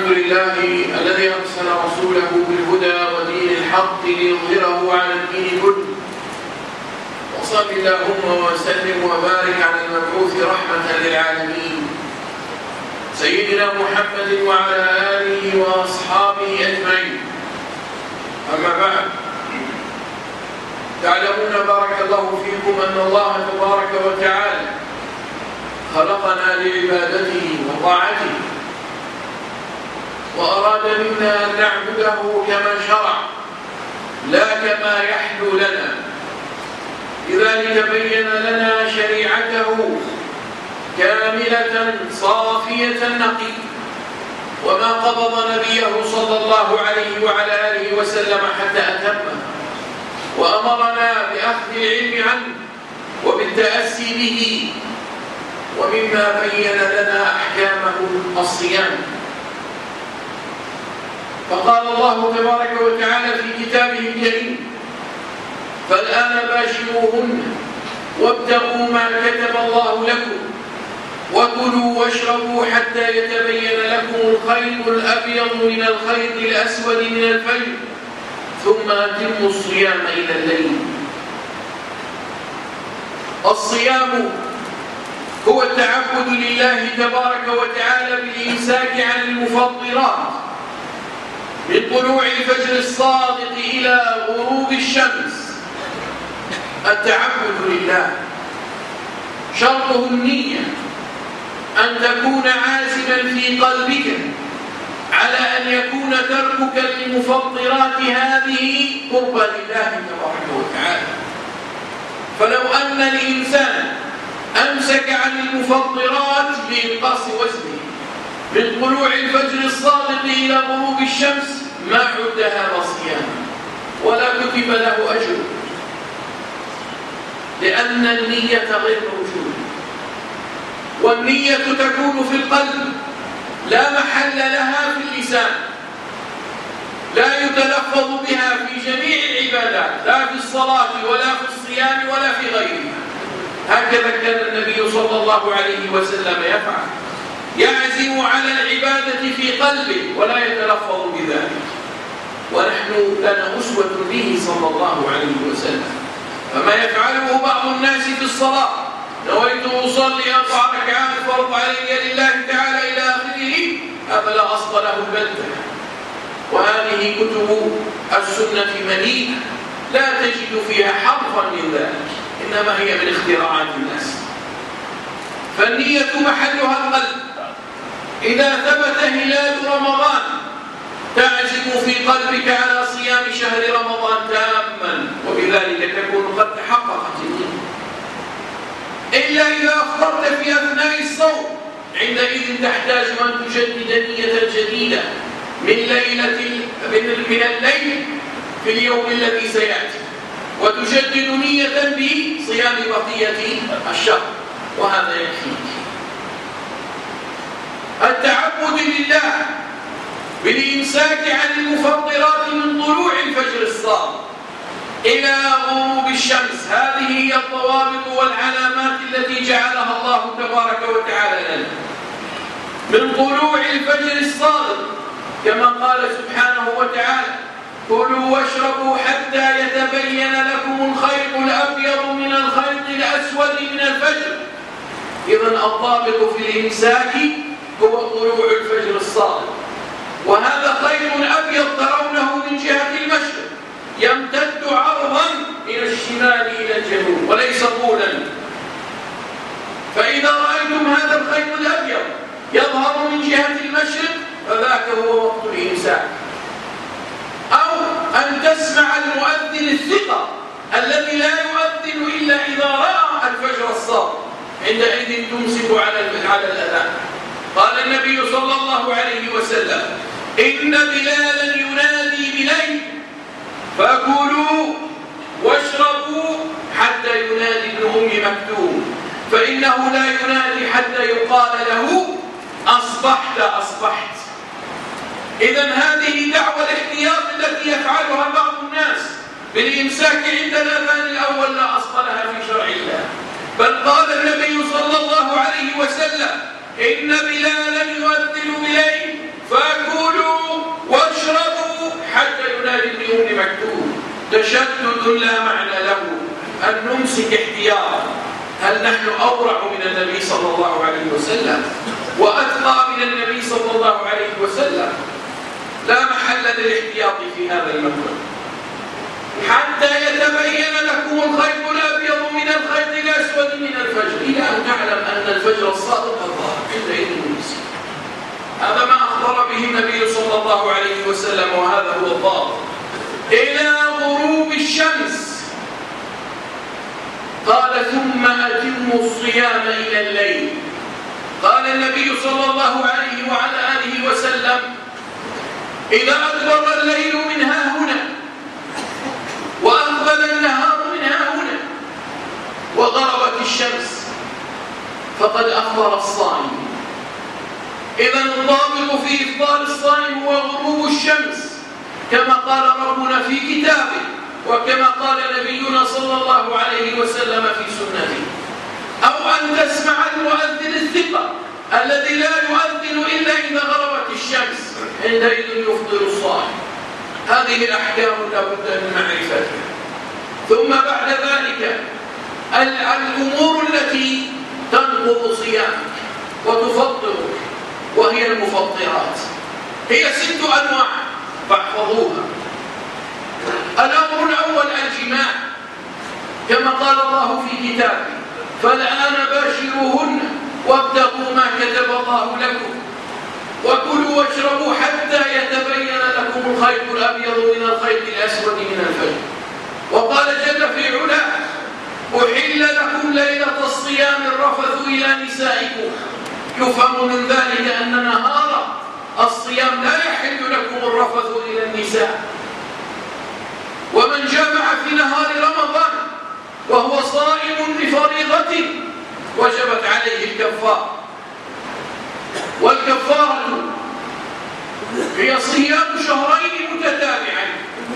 لله الذي أرسل رسوله بالهدى ودين الحق ليظهره على الدين كله، وصل اللهم وسلم وبارك على المبعوث رحمة للعالمين سيدنا محمد وعلى آله وأصحابه أجمعين. أما بعد، تعلمون بارك الله فيكم أن الله تبارك وتعالى خلقنا لعبادته وطاعته، وأراد منا أن نعبده كما شرع لا كما يحلو لنا. لذلك بين لنا شريعته كاملة صافية نقية، وما قبض نبيه صلى الله عليه وعلى آله وسلم حتى أتمه، وأمرنا بأخذ العلم عنه وبالتأسي به. ومما بين لنا أحكامه الصيام، فقال الله تبارك وتعالى في كتابه الكريم: فالآن باشروهن وابتغوا ما كتب الله لكم وكلوا واشربوا حتى يتبين لكم الخيط الأبيض من الخيط الأسود من الفجر ثم أتموا الصيام إلى الليل. الصيام هو التعبد لله تبارك وتعالى بالإمساك عن المفطرات من طلوع الفجر الصادق إلى غروب الشمس. التعبد لله شرطه النية، أن تكون عازما في قلبك على أن يكون تركك للمفطرات هذه قربا لله تبارك وتعالى. فلو أن الإنسان أمسك عن المفطرات بإنقاص وزنه من طلوع الفجر الصادق إلى غروب الشمس ما عد هذا صياما ولا كتب له أجر، لأن النية غير موجودة، والنية تكون في القلب لا محل لها في اللسان، لا يتلفظ بها في جميع العبادات، لا في الصلاة ولا في الصيام ولا في غيرها. هكذا كان النبي صلى الله عليه وسلم يفعل، يعزم على العبادة في قلبه ولا يتلفظ بذلك. ونحن لنا أسوة به صلى الله عليه وسلم، فما يفعله بعض الناس في الصلاة: نويت أصلي 4 ركعات فرض علي لله تعالى إلى آخره، أفلا أصل له البتة. وهذه كتب السنة مليئة لا تجد فيها حرفا من ذلك، إنما هي من اختراعات الناس. فالنية محلها القلب. إذا ثبت هلال رمضان تعزم في قلبك على صيام شهر رمضان تاما، وبذلك تكون قد تحققت النية. إلا إذا أفطرت في أثناء الصوم، عندئذ تحتاج أن تجدد نية جديدة من الليل في اليوم الذي سيأتي، وتجدد نية بصيام بقية الشهر، وهذا يكفيك. التعبد لله بالإمساك عن المفطرات من طلوع الفجر الصادق إلى غروب الشمس، هذه هي الضوابط والعلامات التي جعلها الله تبارك وتعالى لنا. من طلوع الفجر الصادق كما قال سبحانه وتعالى: كلوا واشربوا حتى يتبين لكم الخيط الأبيض من الخيط الأسود من الفجر. إذن الضابط في الإمساك هو طلوع الفجر الصادق، وهذا خيط أبيض ترونه من جهة المشرق يمتد عرضا من الشمال إلى الجنوب وليس طولا. فإذا رأيتم هذا الخيط الأبيض يظهر من جهة المشرق فذاك هو وقت الإمساك. أو أن تسمع المؤذن الثقة الذي لا يؤذن إلا إذا رأى الفجر الصادق، عندئذ تمسك على الأذان. قال النبي صلى الله عليه وسلم: إن بلالا ينادي بليل فكلوا واشربوا حتى ينادي ابن أم مكتوم، فإنه لا ينادي حتى يقال له أصبحت أصبحت. إذن هذه دعوة الاحتياط التي يفعلها بعض الناس بالإمساك عند الأذان الأول لا أصل لها في شرع الله، بل قال النبي صلى الله عليه وسلم: إن بلالا يؤذن بليل فكلوا تشدد لا معنى له، أن نمسك احتياطا. هل نحن أورع من النبي صلى الله عليه وسلم وأتقى من النبي صلى الله عليه وسلم؟ لا محل للاحتياط في هذا المكان. حتى يتبين لكم الخيط الأبيض من الخيط الأسود من الفجر، إلى أن تعلم أن الفجر الصادق الظاهر عندئذ المسلم. هذا ما أخبر به النبي صلى الله عليه وسلم، وهذا هو الضابط. إلى غروب الشمس قال ثم أتموا الصيام إلى الليل. قال النبي صلى الله عليه وعلى آله وسلم إذا أدبر الليل من ها هنا وأقبل النهار من ها هنا وغربت الشمس فقد أفطر الصائم. إذا الضابط في إفطار الصائم هو غروب الشمس، كما قال ربنا في كتابه وكما قال نبينا صلى الله عليه وسلم في سنته. أو أن تسمع المؤذن الثقة الذي لا يؤذن إلا إذا غربت الشمس، عندئذ يفطر الصائم. هذه الأحكام لا بد من معرفتها. ثم بعد ذلك الأمور التي تنقض صيامك وتفطرك، وهي المفطرات. هي 6 أنواع فاحفظوها. الأمر الأول الجماع، كما قال الله في كتابه فالآن باشروهن وابتغوا ما كتب الله لكم وكلوا واشربوا حتى يتبين لكم الخيط الأبيض من الخيط الأسود من الفجر. وقال جل في علاه أحل لكم ليلة الصيام الرفث إلى نسائكم. يفهم من ذلك أن نهار الصيام لا يحل لكم الرفث إلى النساء. ومن جامع في نهار رمضان وهو صائم بفريضة وجبت عليه الكفارة، والكفارة هي صيام شهرين متتابعين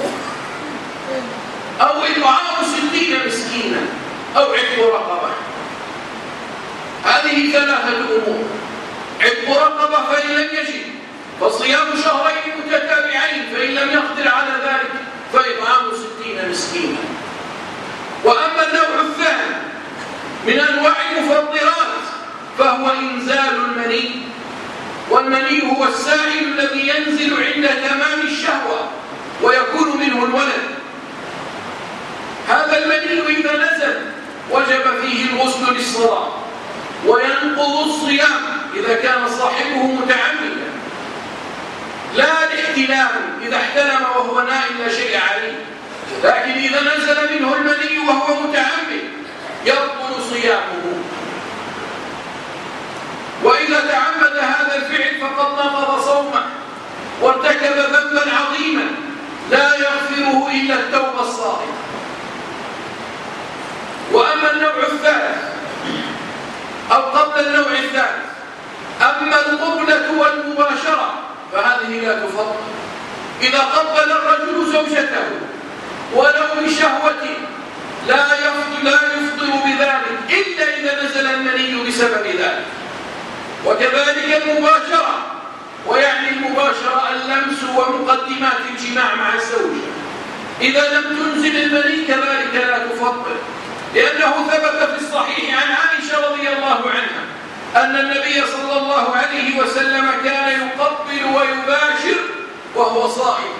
أو إطعام 60 مسكينا أو عتق رقبة. هذه 3 أمور. عتق رقبة فإن لم يجد فصيام شهرين متتابعين، فإن لم يقدر على ذلك فإطعام 60 مسكينا. وأما النوع الثاني من أنواع المفطرات فهو إنزال المني. والمني هو السائل الذي ينزل عند تمام الشهوة ويكون منه الولد. هذا المني إذا نزل وجب فيه الغسل للصلاة وينقض الصيام إذا كان صاحبه متعمدا، لا الاحتلام إذا احتلم وهو نائم لا شيء عليه، لكن إذا نزل منه المني وهو متعمد يبطل صيامه. وإذا تعمد هذا الفعل فقد نقض صومه وارتكب ذنبا عظيما لا يغفره إلا التوبة الصادقة. وأما النوع الثالث أو قبل النوع الثالث، أما القبلة والمباشرة فهذه لا تفطر. إذا قبل الرجل زوجته ولو بشهوة لا يفطر بذلك إلا إذا نزل المني بسبب ذلك. وكذلك المباشرة، ويعني المباشرة اللمس ومقدمات الجماع مع الزوجة، إذا لم تنزل المني كذلك لا تفطر، لأنه ثبت في الصحيح عن عائشة رضي الله عنها أن النبي صلى الله عليه وسلم كان يقبل ويباشر وهو صائم،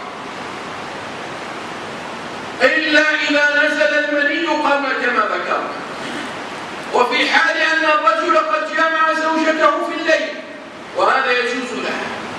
إلا إذا نزل المني قام كما ذكرنا. وفي حال أن الرجل قد جامع زوجته في الليل وهذا يجوز له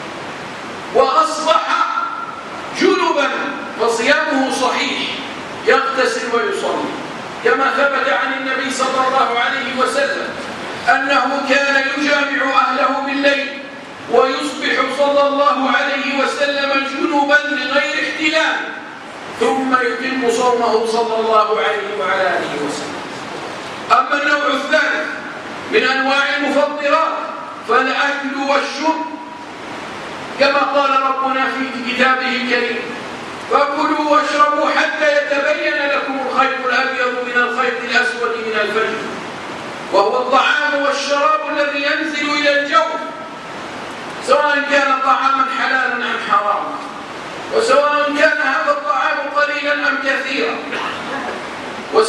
وأصبح جنبا فصيامه صحيح، يغتسل ويصلي، كما ثبت عن النبي صلى الله عليه وسلم أنه كان يجامع أهله بالليل ويصبح صلى الله عليه وسلم جنبا لغير احتلام ثم يتم صومه صلى الله عليه وعلى آله وسلم. أما النوع الثالث من أنواع المفطرات فالأكل والشرب، كما قال ربنا في كتابه الكريم فكلوا واشربوا حتى يتبين لكم الخيط الأبيض من الخيط الأسود من الفجر، وهو الطعام والشراب الذي ينزل إلى الجوف، سواء كان طعاما حلالا أم حراما، وسواء كان هذا الطعام قليلا أم كثيرا.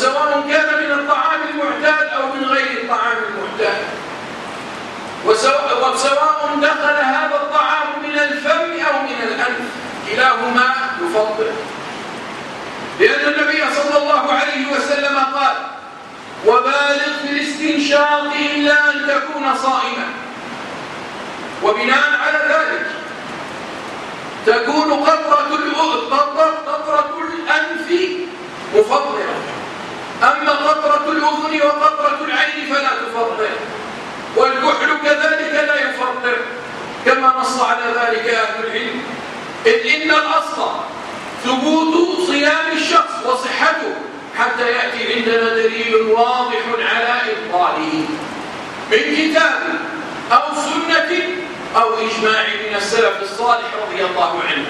وسواء كان من الطعام المعتاد أو من غير الطعام المعتاد، وسواء دخل هذا الطعام من الفم أو من الأنف، كلاهما يفضل، لأن النبي صلى الله عليه وسلم قال: وبالغ في الاستنشاق إلا أن تكون صائما. وبناء على ذلك تكون قطرة الأنف مفضلة، أما قطرة الأذن وقطرة العين فلا تفضل، والكحل كذلك لا يفضل، كما نص على ذلك أهل العلم، إذ إن الأصل ثبوت صيام الشخص وصحته حتى يأتي عندنا دليل واضح على إبطاله من كتاب أو سنة أو إجماع من السلف الصالح رضي الله عنه.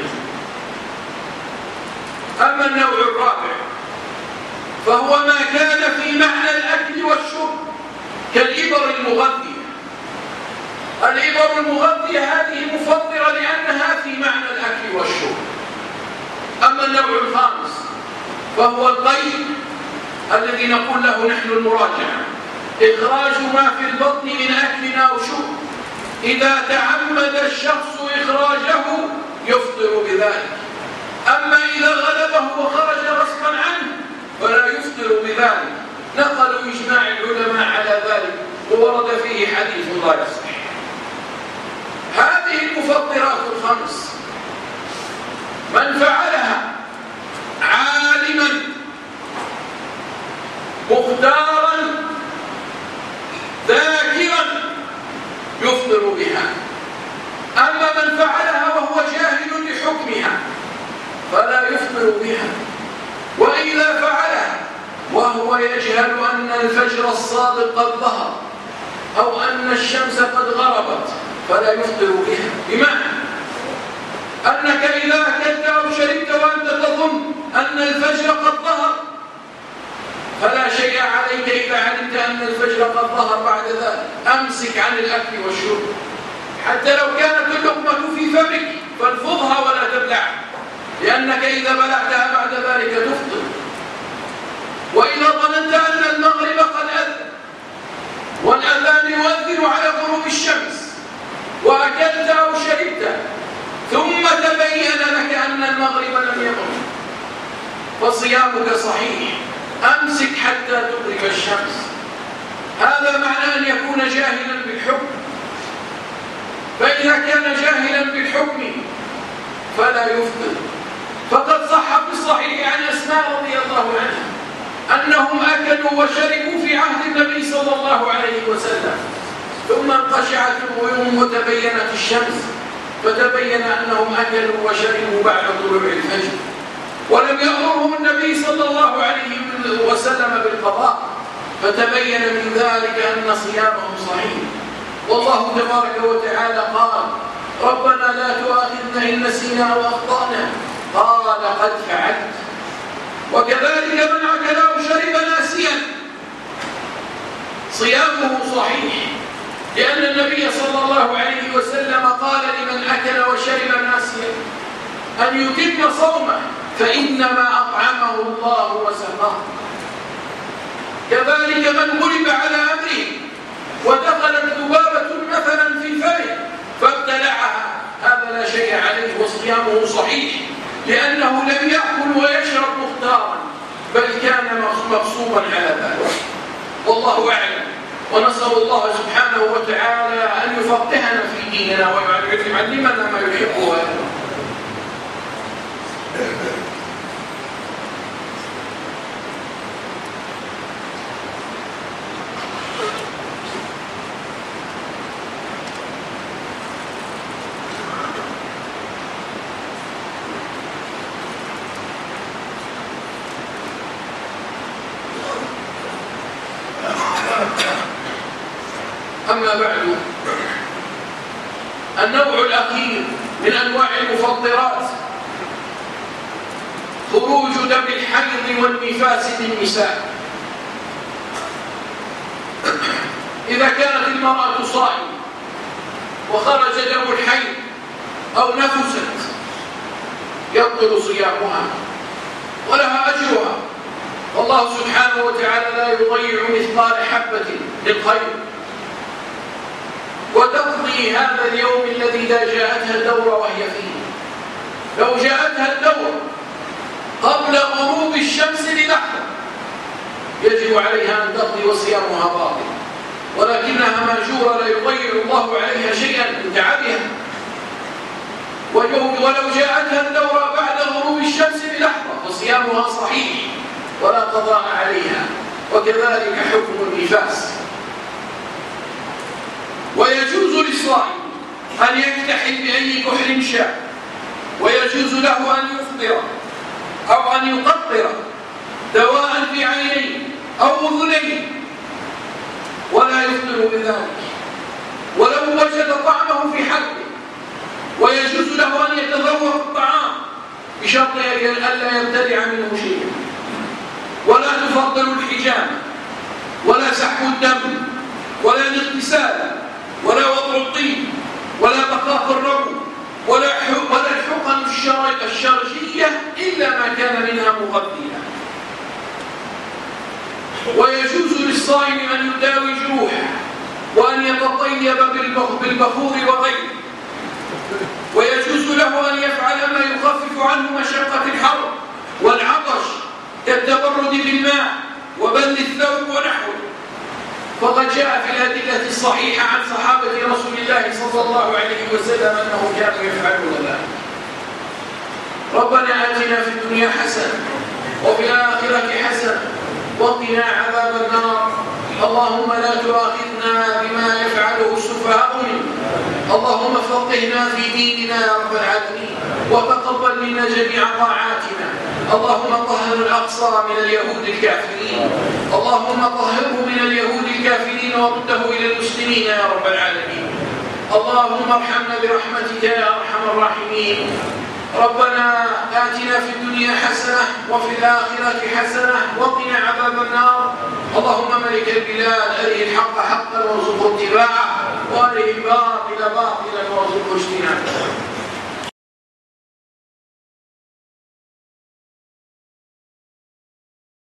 أما النوع الرابع فهو ما كان في معنى الأكل والشرب كالإبر المغذية. الإبر المغذية هذه مفضلة لأنها في معنى الأكل والشرب. أما النوع الخامس فهو القيء الذي نقول له نحن المراجعة، إخراج ما في البطن من أكل أو شرب، إذا تعمد الشخص إخراجه يفطر بذلك، أما إذا غلبه وخرج غصبا عنه فلا يفطر بذلك. نقلوا إجماع العلماء على ذلك وورد فيه حديث لا يصح. هذه المفطرات الخمس من فعلها عالما مختارا ذاكرا يفطر بها، أما من فعلها وهو جاهل لحكمها فلا يفطر بها، وإذا فعلها وهو يجهل أن الفجر الصادق قد ظهر أو أن الشمس قد غربت فلا يفطر بها، بمعنى أنك إذا أكلت أو شربت وأنت تظن أن الفجر قد ظهر فلا شيء عليك إذا علمت أن الفجر قد ظهر بعد ذلك، أمسك عن الأكل والشرب حتى لو كانت اللقمة في فمك فانفضها ولا تبلعها، لأنك إذا بلعتها بعد ذلك تفطر. وإذا ظننت أن المغرب قد أذن والأذان يؤذن على غروب الشمس وأكلت أو شربت ثم تبين لك أن المغرب لم يغرب فصيامك صحيح، أمسك حتى تغرب الشمس. هذا معنى أن يكون جاهلا بالحكم، فإذا كان جاهلا بالحكم فلا يفطر. فقد صح في الصحيح عن أسماء رضي الله عنها أنهم أكلوا وشربوا في عهد النبي صلى الله عليه وسلم، ثم انقشعت الغيوم وتبينت الشمس فتبين أنهم أكلوا وشربوا بعد طلوع الفجر، ولم يأمرهم النبي صلى الله عليه وسلم بالقضاء، فتبين من ذلك أن صيامهم صحيح. والله تبارك وتعالى قال: ربنا لا تؤاخذنا إن نسينا أو أخطأنا، قال: قد فعلت. وكذلك من أكل أو شرب ناسيا صيامه صحيح، لأن النبي صلى الله عليه وسلم قال لمن أكل وشرب ناسيا أن يتم صومه فإنما أطعمه الله وسقاه. كذلك من غلب على أمره ودخلت ذبابة مثلا في فمه فابتلعها، هذا لا شيء عليه وصيامه صحيح، لأنه لم يأكل ويشرب مختارا بل كان مغصوبا على ذلك. والله أعلم، ونسأل الله سبحانه وتعالى أن يفقهنا في ديننا ويعلمنا ما يحب ويرضى. أما بعد، النوع الأخير من أنواع المفطرات خروج دم الحيض والنفاس للنساء. إذا كانت المرأة صائمة وخرج دم الحيض أو نفست يبطل صيامها ولها أجرها، والله سبحانه وتعالى لا يضيع مثقال حبة للخير. وتقضي هذا اليوم الذي إذا جاءتها الدورة وهي فيه، لو جاءتها الدورة قبل غروب الشمس بلحظة يجب عليها أن تقضي وصيامها باطل، ولكنها مأجورة لا يضيع الله عليها شيئا من تعبها. ولو جاءتها الدورة بعد غروب الشمس بلحظة فصيامها صحيح ولا قضاء عليها، وكذلك حكم النفاس. ويجوز للصائم أن يكتحل بأي كحل شاء، ويجوز له أن يفطر أو أن يقطر دواء في عينيه أو أذنيه ولا يفطر بذلك ولو وجد طعمه في حلقه. ويجوز له أن يتذوق الطعام بشرط ألا يبتلع منه شيئا. ولا تفضل الحجامة ولا سحب الدم ولا الاغتسال ولا وضع الطين ولا بقاء الرجل ولا الحقن الشرجية إلا ما كان منها مغذية. ويجوز للصائم أن يداوي جروحه وأن يتطيب بالبخور وغيره. ويجوز له أن يفعل ما يخفف عنه مشقة الحر والعطش كالتبرد بالماء وبل الثوب ونحوه، فقد جاء في الأدلة الصحيحة عن صحابة رسول الله صلى الله عليه وسلم أنهم كانوا يفعلون ذلك. ربنا آتنا في الدنيا حسنة وفي الآخرة حسنة وقنا عذاب النار. اللهم لا تؤاخذنا بما يفعله السفهاء منا، اللهم فقهنا في ديننا يا رب العالمين، وتقبل منا جميع طاعاتنا. اللهم طهر الأقصى من اليهود الكافرين، اللهم طهره من اليهود الكافرين ورده إلى المسلمين يا رب العالمين. اللهم ارحمنا برحمتك يا أرحم الراحمين. ربنا آتنا في الدنيا حسنة وفي الآخرة حسنة وقنا عذاب النار. اللهم ملك البلاد أره الحق حقا وارزقه اتباعه، وأره الباطل باطلا وارزقه اجتنابه.